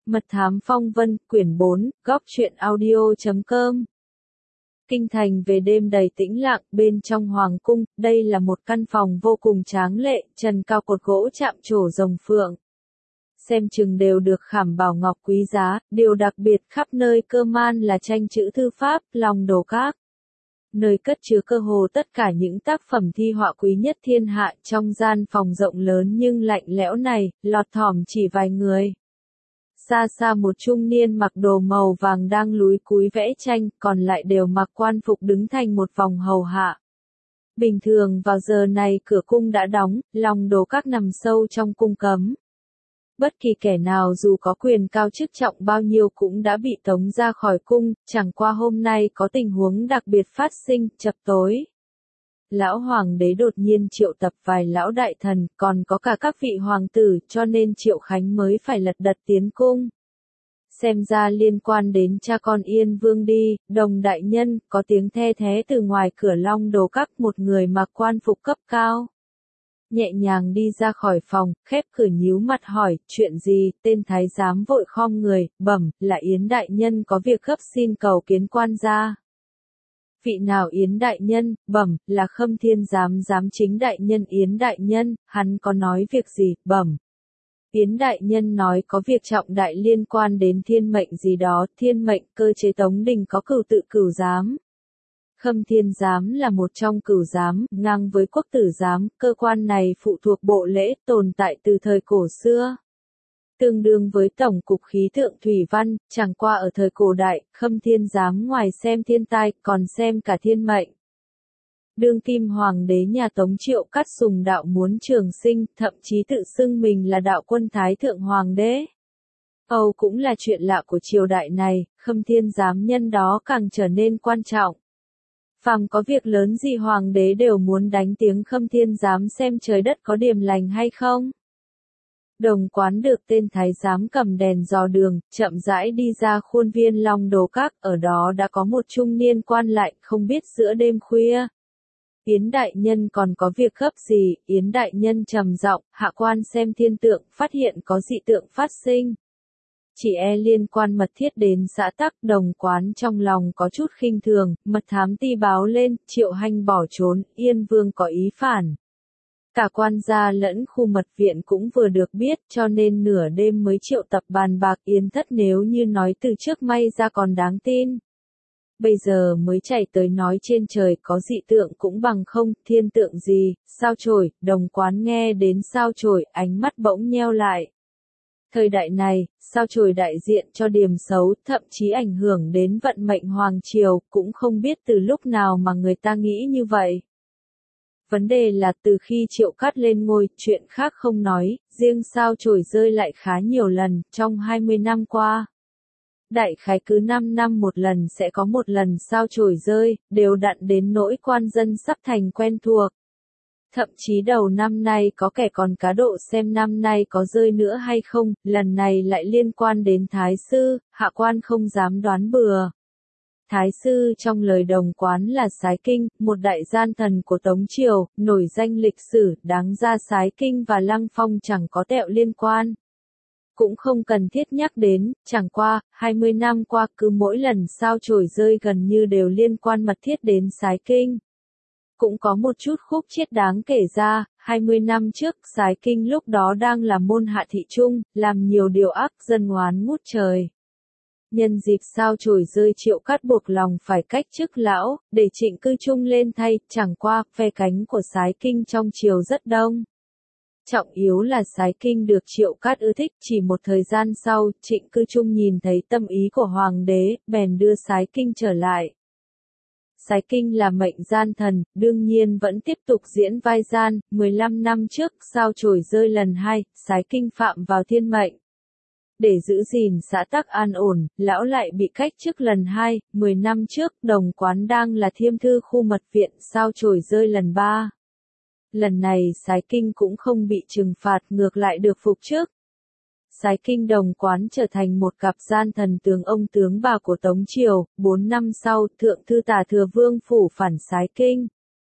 Mật thám phong vân, quyển 4, góc truyện audio.com. Kinh thành về đêm đầy tĩnh lặng, bên trong hoàng cung, đây là một căn phòng vô cùng tráng lệ, trần cao cột gỗ chạm trổ rồng phượng. Xem chừng đều được khảm bảo ngọc quý giá, điều đặc biệt khắp nơi cơ man là tranh chữ thư pháp, long đồ các. Nơi cất chứa cơ hồ tất cả những tác phẩm thi họa quý nhất thiên hạ. Trong gian phòng rộng lớn nhưng lạnh lẽo này, lọt thỏm chỉ vài người. Xa xa một trung niên mặc đồ màu vàng đang lúi cúi vẽ tranh, còn lại đều mặc quan phục đứng thành một vòng hầu hạ. Bình thường vào giờ này cửa cung đã đóng, long đồ các nằm sâu trong cung cấm. Bất kỳ kẻ nào dù có quyền cao chức trọng bao nhiêu cũng đã bị tống ra khỏi cung, chẳng qua hôm nay có tình huống đặc biệt phát sinh, chập tối. Lão hoàng đế đột nhiên triệu tập vài lão đại thần, còn có cả các vị hoàng tử, cho nên Triệu Khánh mới phải lật đật tiến cung. Xem ra liên quan đến cha con Yên Vương đi, Đồng đại nhân, có tiếng the thé từ ngoài cửa long đồ các, một người mặc quan phục cấp cao. Nhẹ nhàng đi ra khỏi phòng, khép cửa nhíu mặt hỏi, chuyện gì? Tên thái giám vội khom người, bẩm, là Yến đại nhân có việc gấp xin cầu kiến quan gia. Vị nào Yến đại nhân? Bẩm, là Khâm Thiên giám chính đại nhân. Yến đại nhân, hắn có nói việc gì? Bẩm, Yến đại nhân nói có việc trọng đại liên quan đến thiên mệnh gì đó. Thiên mệnh? Cơ chế Tống Đình có cửu tự cửu giám. Khâm Thiên giám là một trong cửu giám, ngang với quốc tử giám. Cơ quan này phụ thuộc bộ lễ, tồn tại từ thời cổ xưa. Tương đương với tổng cục khí tượng thủy văn, chẳng qua ở thời cổ đại, Khâm Thiên giám ngoài xem thiên tai, còn xem cả thiên mệnh. Đương kim hoàng đế nhà Tống Triệu Cát Sùng đạo muốn trường sinh, thậm chí tự xưng mình là đạo quân thái thượng hoàng đế. Âu cũng là chuyện lạ của triều đại này, Khâm Thiên giám nhân đó càng trở nên quan trọng. Phàm có việc lớn gì hoàng đế đều muốn đánh tiếng Khâm Thiên giám xem trời đất có điềm lành hay không. Đồng Quán được tên thái giám cầm đèn dò đường, chậm rãi đi ra khuôn viên long đồ các, ở đó đã có một trung niên quan lại, không biết giữa đêm khuya. Yến đại nhân còn có việc gấp gì? Yến đại nhân trầm giọng, hạ quan xem thiên tượng, phát hiện có dị tượng phát sinh. Chỉ liên quan mật thiết đến xã tắc. Đồng Quán trong lòng có chút khinh thường, mật thám ti báo lên, Triệu Hanh bỏ trốn, Yên Vương có ý phản. Cả quan gia lẫn khu mật viện cũng vừa được biết, cho nên nửa đêm mới triệu tập bàn bạc. Yến thất nếu như nói từ trước may ra còn đáng tin. Bây giờ mới chạy tới nói trên trời có dị tượng cũng bằng không. Thiên tượng gì? Sao chổi? Đồng Quán nghe đến sao chổi, ánh mắt bỗng nheo lại. Thời đại này, sao chổi đại diện cho điểm xấu, thậm chí ảnh hưởng đến vận mệnh hoàng triều, cũng không biết từ lúc nào mà người ta nghĩ như vậy. Vấn đề là từ khi Triệu Cát lên ngôi, chuyện khác không nói, riêng sao chổi rơi lại khá nhiều lần, trong 20 năm qua. Đại khái cứ 5 năm một lần sẽ có một lần sao chổi rơi, đều đặn đến nỗi quan dân sắp thành quen thuộc. Thậm chí đầu năm nay có kẻ còn cá độ xem năm nay có rơi nữa hay không, lần này lại liên quan đến Thái sư, hạ quan không dám đoán bừa. Thái sư trong lời Đồng Quán là Sái Kinh, một đại gian thần của Tống Triều, nổi danh lịch sử, đáng ra Sái Kinh và Lăng Phong chẳng có tẹo liên quan. Cũng không cần thiết nhắc đến, chẳng qua, 20 năm qua cứ mỗi lần sao chổi rơi gần như đều liên quan mật thiết đến Sái Kinh. Cũng có một chút khúc chiết đáng kể ra, 20 năm trước, Sái Kinh lúc đó đang là môn hạ thị trung, làm nhiều điều ác dân oán ngút trời. Nhân dịp sao chổi rơi Triệu Cát buộc lòng phải cách chức lão, để Trịnh Cư Trung lên thay, chẳng qua, phe cánh của Sái Kinh trong triều rất đông. Trọng yếu là Sái Kinh được Triệu Cát ưa thích, chỉ một thời gian sau, Trịnh Cư Trung nhìn thấy tâm ý của hoàng đế, bèn đưa Sái Kinh trở lại. Sái Kinh là mệnh gian thần, đương nhiên vẫn tiếp tục diễn vai gian. 15 năm trước, sao chổi rơi lần 2, Sái Kinh phạm vào thiên mệnh. Để giữ gìn xã tắc an ổn, lão lại bị cách chức lần 2, 10 năm trước, Đồng Quán đang là thiêm thư khu mật viện, sao chổi rơi lần 3. Lần này Sái Kinh cũng không bị trừng phạt, ngược lại được phục chức. Sái Kinh Đồng Quán trở thành một cặp gian thần tướng ông tướng bà của Tống Triều. 4 năm sau, Thượng thư Tả Thừa Vương phủ phản Sái Kinh.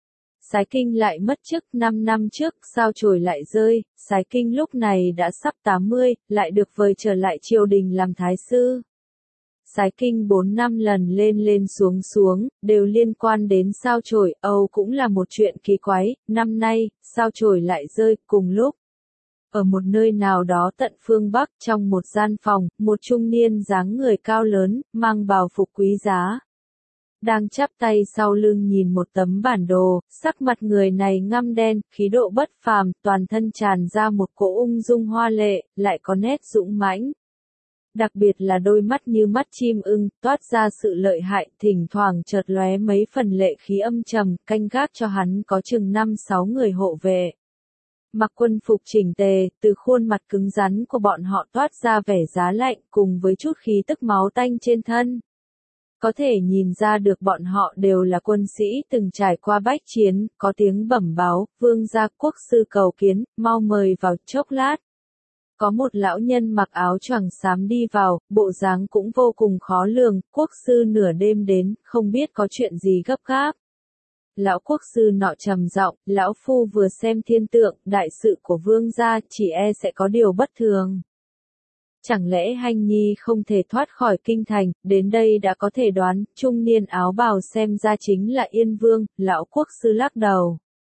Sái Kinh lại mất chức 5 năm trước, sao chổi lại rơi, Sái Kinh lúc này đã sắp 80, lại được vời trở lại triều đình làm thái sư. Sái Kinh 4 năm lần lên lên xuống xuống, đều liên quan đến sao chổi, Âu cũng là một chuyện kỳ quái, năm nay, sao chổi lại rơi, cùng lúc. Ở một nơi nào đó tận phương Bắc, trong một gian phòng, một trung niên dáng người cao lớn, mang bào phục quý giá. Đang chắp tay sau lưng nhìn một tấm bản đồ, sắc mặt người này ngăm đen, khí độ bất phàm, toàn thân tràn ra một cỗ ung dung hoa lệ, lại có nét dũng mãnh. Đặc biệt là đôi mắt như mắt chim ưng, toát ra sự lợi hại, thỉnh thoảng chợt lóe mấy phần lệ khí âm trầm, canh gác cho hắn có chừng 5-6 người hộ vệ. Mặc quân phục chỉnh tề, từ khuôn mặt cứng rắn của bọn họ toát ra vẻ giá lạnh cùng với chút khí tức máu tanh trên thân. Có thể nhìn ra được bọn họ đều là quân sĩ từng trải qua bách chiến, có tiếng bẩm báo, vương gia quốc sư cầu kiến, mau mời vào chốc lát. Có một lão nhân mặc áo choàng xám đi vào, bộ dáng cũng vô cùng khó lường, quốc sư nửa đêm đến, không biết có chuyện gì gấp gáp. Lão quốc sư nọ trầm giọng, lão phu vừa xem thiên tượng, đại sự của vương gia, chỉ e sẽ có điều bất thường. Chẳng lẽ Hanh Nhi không thể thoát khỏi kinh thành, đến đây đã có thể đoán, trung niên áo bào xem ra chính là Yên Vương, lão quốc sư lắc đầu.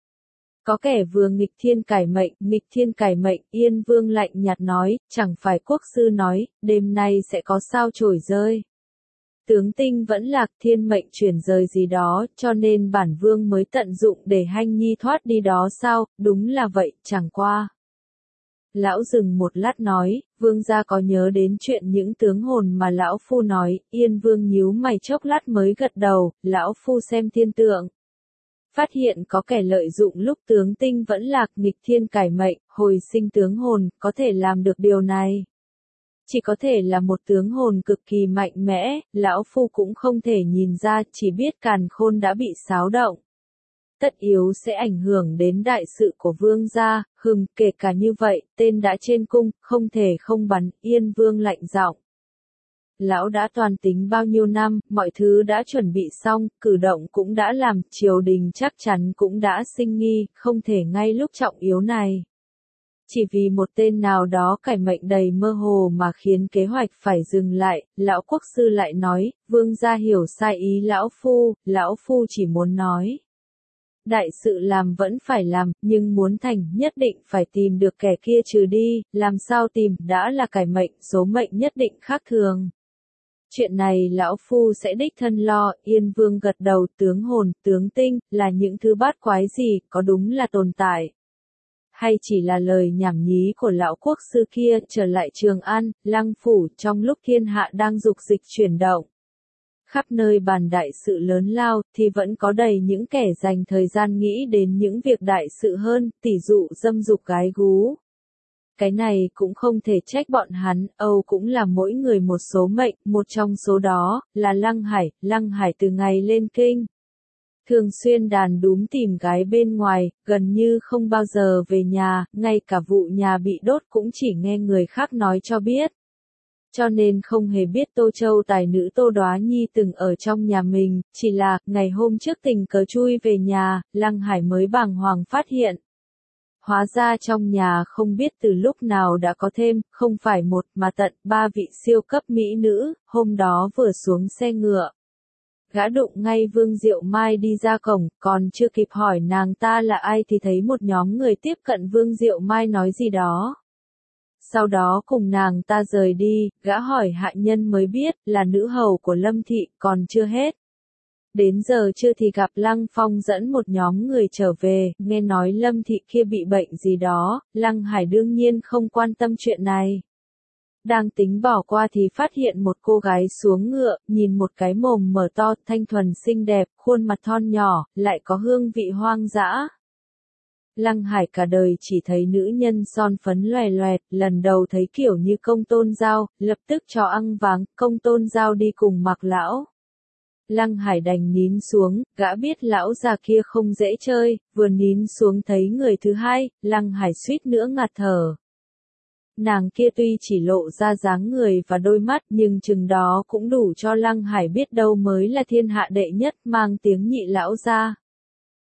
Có kẻ vừa nghịch thiên cải mệnh, Yên Vương lạnh nhạt nói, chẳng phải quốc sư nói, đêm nay sẽ có sao chổi rơi. Tướng tinh vẫn lạc thiên mệnh chuyển rời gì đó, cho nên bản vương mới tận dụng để Hanh Nhi thoát đi đó sao, đúng là vậy, chẳng qua. Lão dừng một lát nói, vương gia có nhớ đến chuyện những tướng hồn mà lão phu nói, Yên Vương nhíu mày chốc lát mới gật đầu, lão phu xem thiên tượng. Phát hiện có kẻ lợi dụng lúc tướng tinh vẫn lạc nghịch thiên cải mệnh, hồi sinh tướng hồn, có thể làm được điều này. Chỉ có thể là một tướng hồn cực kỳ mạnh mẽ, lão phu cũng không thể nhìn ra, chỉ biết càn khôn đã bị xáo động. Tất yếu sẽ ảnh hưởng đến đại sự của vương gia, kể cả như vậy, tên đã trên cung, không thể không bắn, Yên Vương lạnh giọng. Lão đã toàn tính bao nhiêu năm, mọi thứ đã chuẩn bị xong, cử động cũng đã làm, triều đình chắc chắn cũng đã sinh nghi, không thể ngay lúc trọng yếu này. Chỉ vì một tên nào đó cải mệnh đầy mơ hồ mà khiến kế hoạch phải dừng lại, lão quốc sư lại nói, vương gia hiểu sai ý lão phu chỉ muốn nói. Đại sự làm vẫn phải làm, nhưng muốn thành nhất định phải tìm được kẻ kia trừ đi, làm sao tìm, đã là cải mệnh, số mệnh nhất định khác thường. Chuyện này lão phu sẽ đích thân lo, Yên Vương gật đầu, tướng hồn, tướng tinh, là những thứ bát quái gì, có đúng là tồn tại. Hay chỉ là lời nhảm nhí của lão quốc sư kia, trở lại Trường An, Lăng Phủ, trong lúc thiên hạ đang dục dịch chuyển động. Khắp nơi bàn đại sự lớn lao, thì vẫn có đầy những kẻ dành thời gian nghĩ đến những việc đại sự hơn, tỉ dụ dâm dục gái gú. Cái này cũng không thể trách bọn hắn, Âu cũng là mỗi người một số mệnh, một trong số đó, là Lăng Hải từ ngày lên kinh. Thường xuyên đàn đúm tìm gái bên ngoài, gần như không bao giờ về nhà, ngay cả vụ nhà bị đốt cũng chỉ nghe người khác nói cho biết. Cho nên không hề biết Tô Châu tài nữ Tô Đoá Nhi từng ở trong nhà mình, chỉ là, ngày hôm trước tình cờ chui về nhà, Lăng Hải mới bàng hoàng phát hiện. Hóa ra trong nhà không biết từ lúc nào đã có thêm, không phải một mà tận 3 vị siêu cấp mỹ nữ, hôm đó vừa xuống xe ngựa. Gã đụng ngay Vương Diệu Mai đi ra cổng, còn chưa kịp hỏi nàng ta là ai thì thấy một nhóm người tiếp cận Vương Diệu Mai nói gì đó. Sau đó cùng nàng ta rời đi, gã hỏi hạ nhân mới biết là nữ hầu của Lâm Thị, còn chưa hết. Đến giờ chưa thì gặp Lăng Phong dẫn một nhóm người trở về, nghe nói Lâm Thị kia bị bệnh gì đó, Lăng Hải đương nhiên không quan tâm chuyện này. Đang tính bỏ qua thì phát hiện một cô gái xuống ngựa, nhìn một cái mồm mở to, thanh thuần xinh đẹp, khuôn mặt thon nhỏ, lại có hương vị hoang dã. Lăng Hải cả đời chỉ thấy nữ nhân son phấn loè loẹt, lần đầu thấy kiểu như Công Tôn Dao, lập tức cho ăn váng, Công Tôn Dao đi cùng Mặc lão. Lăng Hải đành nín xuống, gã biết lão già kia không dễ chơi, vừa nín xuống thấy người thứ hai, Lăng Hải suýt nữa ngạt thở. Nàng kia tuy chỉ lộ ra dáng người và đôi mắt nhưng chừng đó cũng đủ cho Lăng Hải biết đâu mới là thiên hạ đệ nhất mang tiếng nhị lão gia.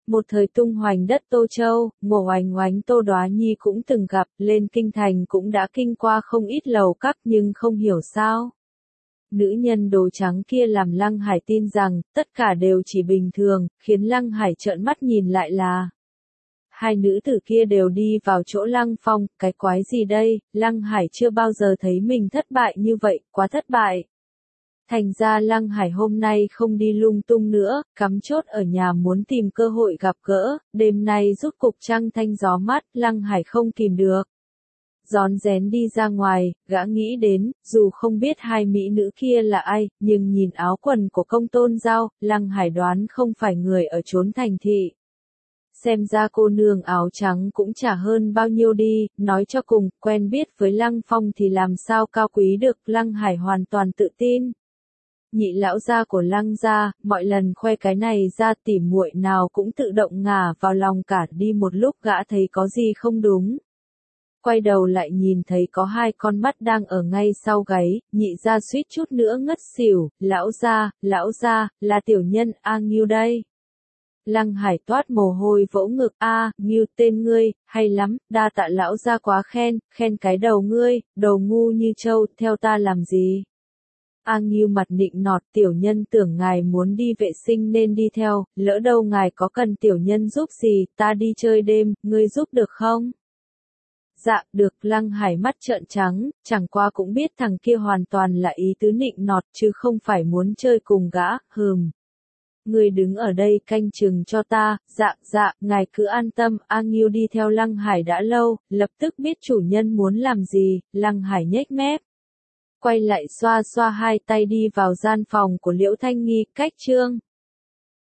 Một thời tung hoành đất Tô Châu, Ngô Oánh Oánh Tô Đoá Nhi cũng từng gặp, lên kinh thành cũng đã kinh qua không ít lầu các nhưng không hiểu sao. Nữ nhân đồ trắng kia làm Lăng Hải tin rằng, tất cả đều chỉ bình thường, khiến Lăng Hải trợn mắt nhìn lại là. Hai nữ tử kia đều đi vào chỗ Lăng Phong, cái quái gì đây, Lăng Hải chưa bao giờ thấy mình thất bại như vậy, quá thất bại. Thành ra Lăng Hải hôm nay không đi lung tung nữa, cắm chốt ở nhà muốn tìm cơ hội gặp gỡ, đêm nay rút cục trăng thanh gió mát, Lăng Hải không kìm được. Rón rén đi ra ngoài, gã nghĩ đến, dù không biết hai mỹ nữ kia là ai, nhưng nhìn áo quần của Công Tôn Giao, Lăng Hải đoán không phải người ở chốn thành thị. Xem ra cô nương áo trắng cũng chả hơn bao nhiêu đi, nói cho cùng, quen biết với Lăng Phong thì làm sao cao quý được, Lăng Hải hoàn toàn tự tin. Nhị lão gia của Lăng gia, mọi lần khoe cái này ra tỉ muội nào cũng tự động ngả vào lòng cả, đi một lúc gã thấy có gì không đúng. Quay đầu lại nhìn thấy có hai con mắt đang ở ngay sau gáy, nhị gia suýt chút nữa ngất xỉu, lão gia, là tiểu nhân A Ngưu đây. Lăng Hải toát mồ hôi vỗ ngực, A Ngưu tên ngươi, hay lắm, đa tạ lão gia quá khen, khen cái đầu ngươi, đầu ngu như trâu, theo ta làm gì. A Ngưu mặt nịnh nọt, tiểu nhân tưởng ngài muốn đi vệ sinh nên đi theo, lỡ đâu ngài có cần tiểu nhân giúp gì, ta đi chơi đêm, ngươi giúp được không? Dạ, được, Lăng Hải mắt trợn trắng, chẳng qua cũng biết thằng kia hoàn toàn là ý tứ nịnh nọt chứ không phải muốn chơi cùng gã, Người đứng ở đây canh chừng cho ta, dạ, ngài cứ an tâm, A Ngưu đi theo Lăng Hải đã lâu, lập tức biết chủ nhân muốn làm gì, Lăng Hải nhếch mép. Quay lại xoa xoa hai tay đi vào gian phòng của Liễu Thanh Nghi, cách chương.